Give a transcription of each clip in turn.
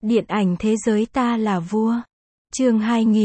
Điện ảnh thế giới ta là vua. Chương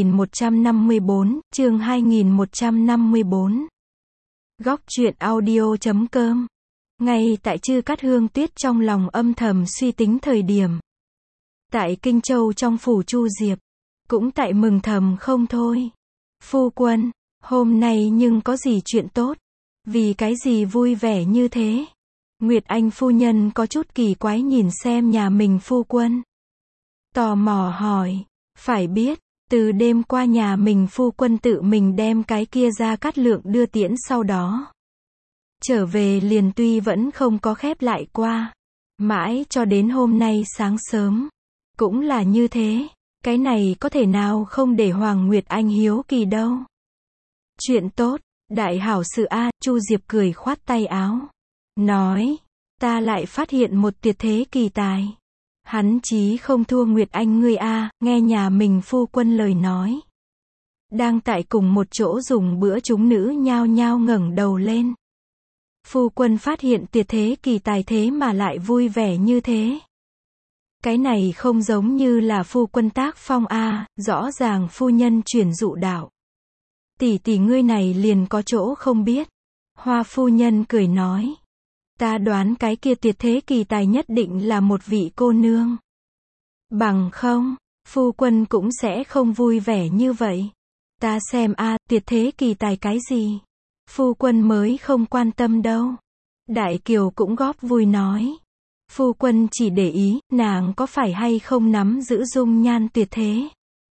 2154. Góc truyện audio.com. Ngay tại Chư Cát Hương Tuyết trong lòng âm thầm suy tính thời điểm. Tại Kinh Châu trong phủ Chu Diệp, cũng tại mừng thầm không thôi. Phu quân, hôm nay nhưng có gì chuyện tốt? Vì cái gì vui vẻ như thế? Nguyệt Anh phu nhân có chút kỳ quái nhìn xem nhà mình phu quân. Tò mò hỏi, phải biết, từ đêm qua nhà mình phu quân tự mình đem cái kia ra Cát Lượng đưa tiễn sau đó. Trở về liền tuy vẫn không có khép lại qua. Mãi cho đến hôm nay sáng sớm. Cũng là như thế. Cái này có thể nào không để Hoàng Nguyệt Anh hiếu kỳ đâu. Chuyện tốt, đại hảo sự a. Chu Diệp cười khoát tay áo. Nói, ta lại phát hiện một tuyệt thế kỳ tài. Hắn chí không thua Nguyệt Anh ngươi a. Nghe nhà mình phu quân lời nói. Đang tại cùng một chỗ dùng bữa chúng nữ nhao nhao ngẩng đầu lên. Phu quân phát hiện tuyệt thế kỳ tài thế mà lại vui vẻ như thế. Cái này không giống như là phu quân tác phong a. Rõ ràng phu nhân chuyển dụ đạo. Tỷ tỷ ngươi này liền có chỗ không biết. Hoa phu nhân cười nói. Ta đoán cái kia tuyệt thế kỳ tài nhất định là một vị cô nương. Bằng không, phu quân cũng sẽ không vui vẻ như vậy. Ta xem a, tuyệt thế kỳ tài cái gì? Phu quân mới không quan tâm đâu. Đại Kiều cũng góp vui nói. Phu quân chỉ để ý, nàng có phải hay không nắm giữ dung nhan tuyệt thế.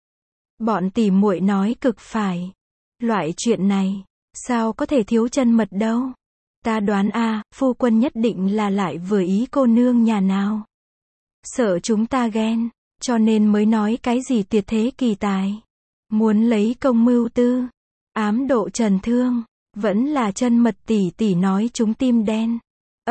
Bọn tỷ muội nói cực phải. Loại chuyện này, sao có thể thiếu chân mật đâu. Ta đoán a, phu quân nhất định là lại vừa ý cô nương nhà nào. Sợ chúng ta ghen, cho nên mới nói cái gì tuyệt thế kỳ tài. Muốn lấy công mưu tư, ám độ trần thương, vẫn là chân mật tỷ tỷ nói chúng tim đen.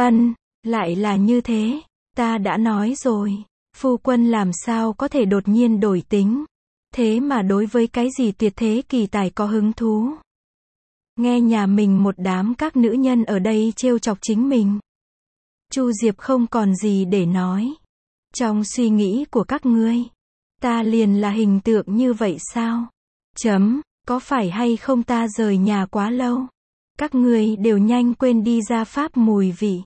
Lại là như thế, ta đã nói rồi, phu quân làm sao có thể đột nhiên đổi tính. Thế mà đối với cái gì tuyệt thế kỳ tài có hứng thú. Nghe nhà mình một đám các nữ nhân ở đây trêu chọc chính mình. Chu Diệp không còn gì để nói. Trong suy nghĩ của các ngươi, ta liền là hình tượng như vậy sao? Có phải hay không ta rời nhà quá lâu? Các ngươi đều nhanh quên đi ra pháp mùi vị.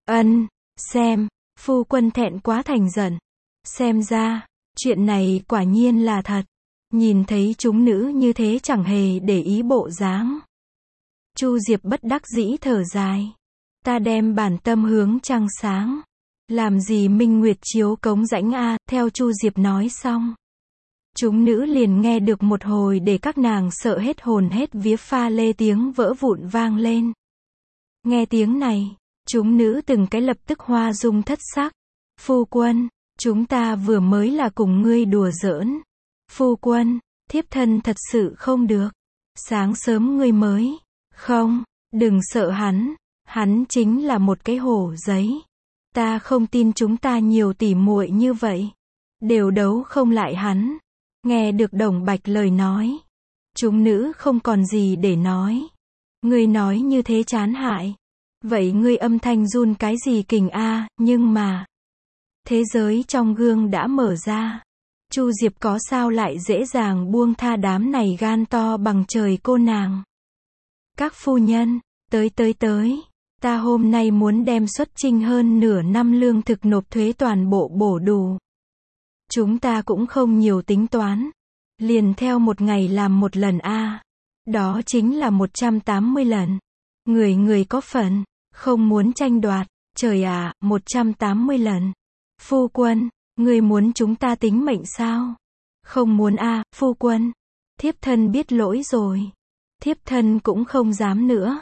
Xem, phu quân thẹn quá thành giận. Xem ra, chuyện này quả nhiên là thật. Nhìn thấy chúng nữ như thế chẳng hề để ý bộ dáng. Chu Diệp bất đắc dĩ thở dài. Ta đem bản tâm hướng trăng sáng. Làm gì minh nguyệt chiếu cống rãnh a. Theo Chu Diệp nói xong. Chúng nữ liền nghe được một hồi để các nàng sợ hết hồn hết vía pha lê tiếng vỡ vụn vang lên. Nghe tiếng này, chúng nữ từng cái lập tức hoa dung thất sắc. Phu quân, chúng ta vừa mới là cùng ngươi đùa giỡn. Phu quân, thiếp thân thật sự không được. Sáng sớm ngươi mới. Không, đừng sợ hắn chính là một cái hổ giấy. Ta không tin chúng ta nhiều tỉ muội như vậy. Đều đấu không lại hắn. Nghe được Đồng Bạch lời nói. Chúng nữ không còn gì để nói. Ngươi nói như thế chán hại. Vậy ngươi âm thanh run cái gì kình a, nhưng mà. Thế giới trong gương đã mở ra. Chu Diệp có sao lại dễ dàng buông tha đám này gan to bằng trời cô nàng. Các phu nhân, tới. Ta hôm nay muốn đem xuất chinh hơn nửa năm lương thực nộp thuế toàn bộ bổ đủ. Chúng ta cũng không nhiều tính toán. Liền theo một ngày làm một lần a. Đó chính là 180 lần. Người có phần, không muốn tranh đoạt. Trời ạ, 180 lần. Phu quân, ngươi muốn chúng ta tính mệnh sao? Không muốn a, phu quân. Thiếp thân biết lỗi rồi. Thiếp thân cũng không dám nữa.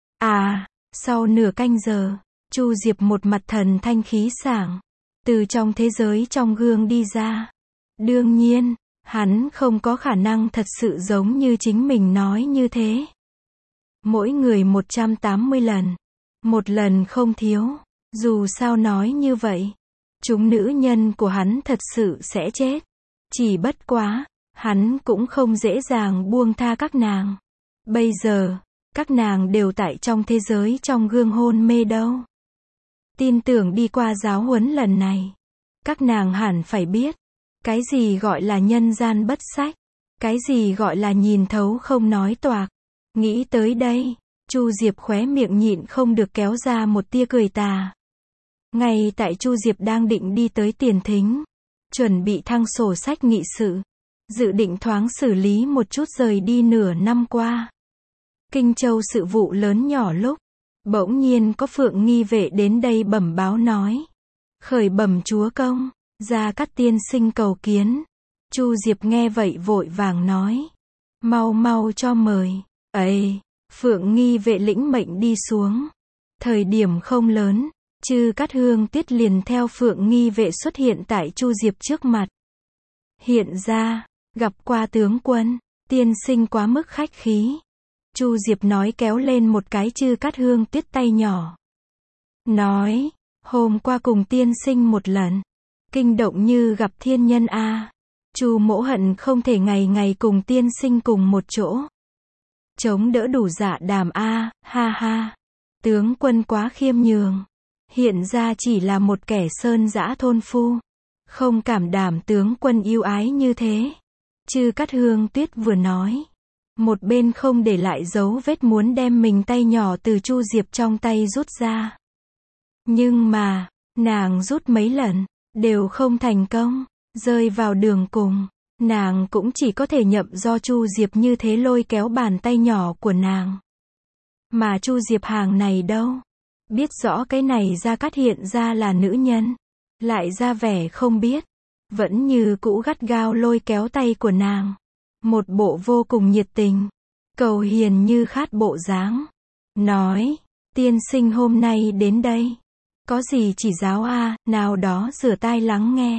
Sau nửa canh giờ, Chu Diệp một mặt thần thanh khí sảng. Từ trong thế giới trong gương đi ra. Đương nhiên, hắn không có khả năng thật sự giống như chính mình nói như thế. Mỗi người 180 lần. Một lần không thiếu. Dù sao nói như vậy, chúng nữ nhân của hắn thật sự sẽ chết. Chỉ bất quá, hắn cũng không dễ dàng buông tha các nàng. Bây giờ, các nàng đều tại trong thế giới trong gương hôn mê đâu. Tin tưởng đi qua giáo huấn lần này, các nàng hẳn phải biết, Cái gì gọi là nhân gian bất sách? Cái gì gọi là nhìn thấu không nói toạc? Nghĩ tới đây, Chu Diệp khóe miệng nhịn không được kéo ra một tia cười tà. Ngay tại Chu Diệp đang định đi tới tiền thính, chuẩn bị thăng sổ sách nghị sự, dự định thoáng xử lý một chút rời đi nửa năm qua Kinh Châu sự vụ lớn nhỏ lúc, bỗng nhiên có Phượng Nghi Vệ đến đây bẩm báo nói. Khởi bẩm chúa công, Gia Cát tiên sinh cầu kiến. Chu Diệp nghe vậy vội vàng nói. Mau mau cho mời. Ấy, Phượng Nghi Vệ lĩnh mệnh đi xuống. Thời điểm không lớn, Chư Cát Hương Tiết liền theo Phượng Nghi Vệ xuất hiện tại Chu Diệp trước mặt. Hiện ra, gặp qua tướng quân, tiên sinh quá mức khách khí. Chu Diệp nói kéo lên một cái Chư Cát Hương Tiết tay nhỏ. Nói, hôm qua cùng tiên sinh một lần, kinh động như gặp thiên nhân a. Chu mỗ hận không thể ngày ngày cùng tiên sinh cùng một chỗ. Chống đỡ đủ dạ đàm a, ha ha. Tướng quân quá khiêm nhường. Hiện ra chỉ là một kẻ sơn dã thôn phu. Không cảm đảm tướng quân yêu ái như thế. Chư Cát Hương Tuyết vừa nói. Một bên không để lại dấu vết muốn đem mình tay nhỏ từ Chu Diệp trong tay rút ra. Nhưng mà, nàng rút mấy lần, đều không thành công, rơi vào đường cùng. Nàng cũng chỉ có thể nhậm do Chu Diệp như thế lôi kéo bàn tay nhỏ của nàng. Mà Chu Diệp hàng này đâu? Biết rõ cái này Gia Cát hiện ra là nữ nhân. Lại ra vẻ không biết. Vẫn như cũ gắt gao lôi kéo tay của nàng. Một bộ vô cùng nhiệt tình. Cầu hiền như khát bộ dáng. Nói, tiên sinh hôm nay đến đây. Có gì chỉ giáo a, nào đó rửa tai lắng nghe.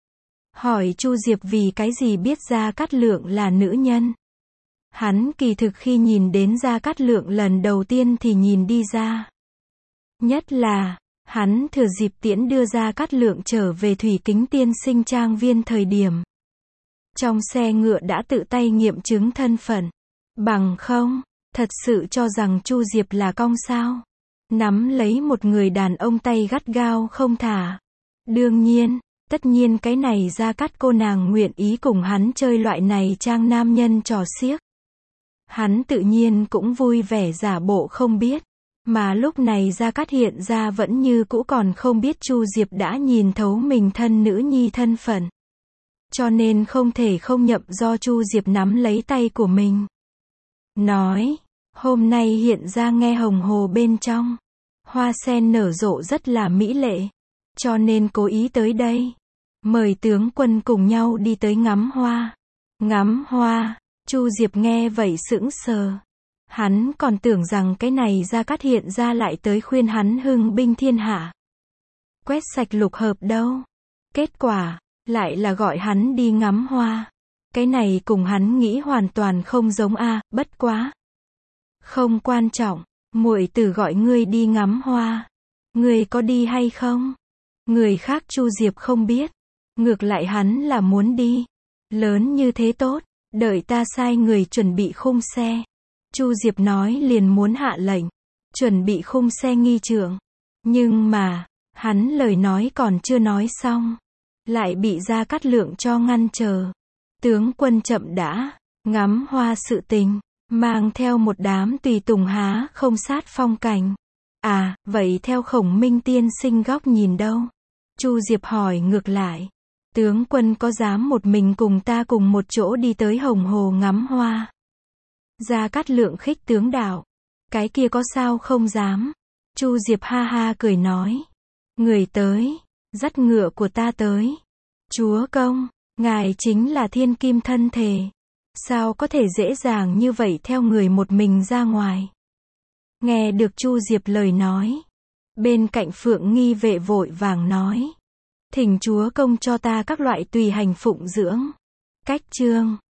Hỏi Chu Diệp vì cái gì biết Gia Cát Lượng là nữ nhân. Hắn kỳ thực khi nhìn đến Gia Cát Lượng lần đầu tiên thì nhìn đi ra. Nhất là, hắn thừa dịp tiễn đưa Gia Cát Lượng trở về Thủy Kính tiên sinh trang viên thời điểm. Trong xe ngựa đã tự tay nghiệm chứng thân phận. Bằng không, thật sự cho rằng Chu Diệp là cong sao. Nắm lấy một người đàn ông tay gắt gao không thả. Đương nhiên, tất nhiên cái này Gia Cát cô nàng nguyện ý cùng hắn chơi loại này trang nam nhân trò xiếc. Hắn tự nhiên cũng vui vẻ giả bộ không biết. Mà lúc này Gia Cát hiện ra vẫn như cũ còn không biết Chu Diệp đã nhìn thấu mình thân nữ nhi thân phận. Cho nên không thể không nhậm do Chu Diệp nắm lấy tay của mình. Nói, hôm nay hiện ra nghe hồng hồ bên trong. Hoa sen nở rộ rất là mỹ lệ. Cho nên cố ý tới đây. Mời tướng quân cùng nhau đi tới ngắm hoa. Ngắm hoa, Chu Diệp nghe vậy sững sờ. Hắn còn tưởng rằng cái này Gia Cát hiện ra lại tới khuyên hắn hưng binh thiên hạ. Quét sạch lục hợp đâu. Kết quả, lại là gọi hắn đi ngắm hoa. Cái này cùng hắn nghĩ hoàn toàn không giống a, bất quá. Không quan trọng, muội tử gọi ngươi đi ngắm hoa. Ngươi có đi hay không? Người khác Chu Diệp không biết. Ngược lại hắn là muốn đi. Lớn như thế tốt, đợi ta sai người chuẩn bị khung xe. Chu Diệp nói liền muốn hạ lệnh. Chuẩn bị khung xe nghi trượng. Nhưng mà, hắn lời nói còn chưa nói xong. Lại bị Gia Cát Lượng cho ngăn chờ. Tướng quân chậm đã, ngắm hoa sự tình, mang theo một đám tùy tùng há không sát phong cảnh. À, vậy theo Khổng Minh tiên sinh góc nhìn đâu? Chu Diệp hỏi ngược lại. Tướng quân có dám một mình cùng ta cùng một chỗ đi tới Hồng Hồ ngắm hoa? Gia Cát Lượng khích tướng đạo. Cái kia có sao không dám? Chu Diệp ha ha cười nói. Người tới, dắt ngựa của ta tới. Chúa công, ngài chính là thiên kim thân thể. Sao có thể dễ dàng như vậy theo người một mình ra ngoài? Nghe được Chu Diệp lời nói. Bên cạnh Phượng Nghi Vệ vội vàng nói. Thỉnh chúa công cho ta các loại tùy hành phụng dưỡng. Cách chương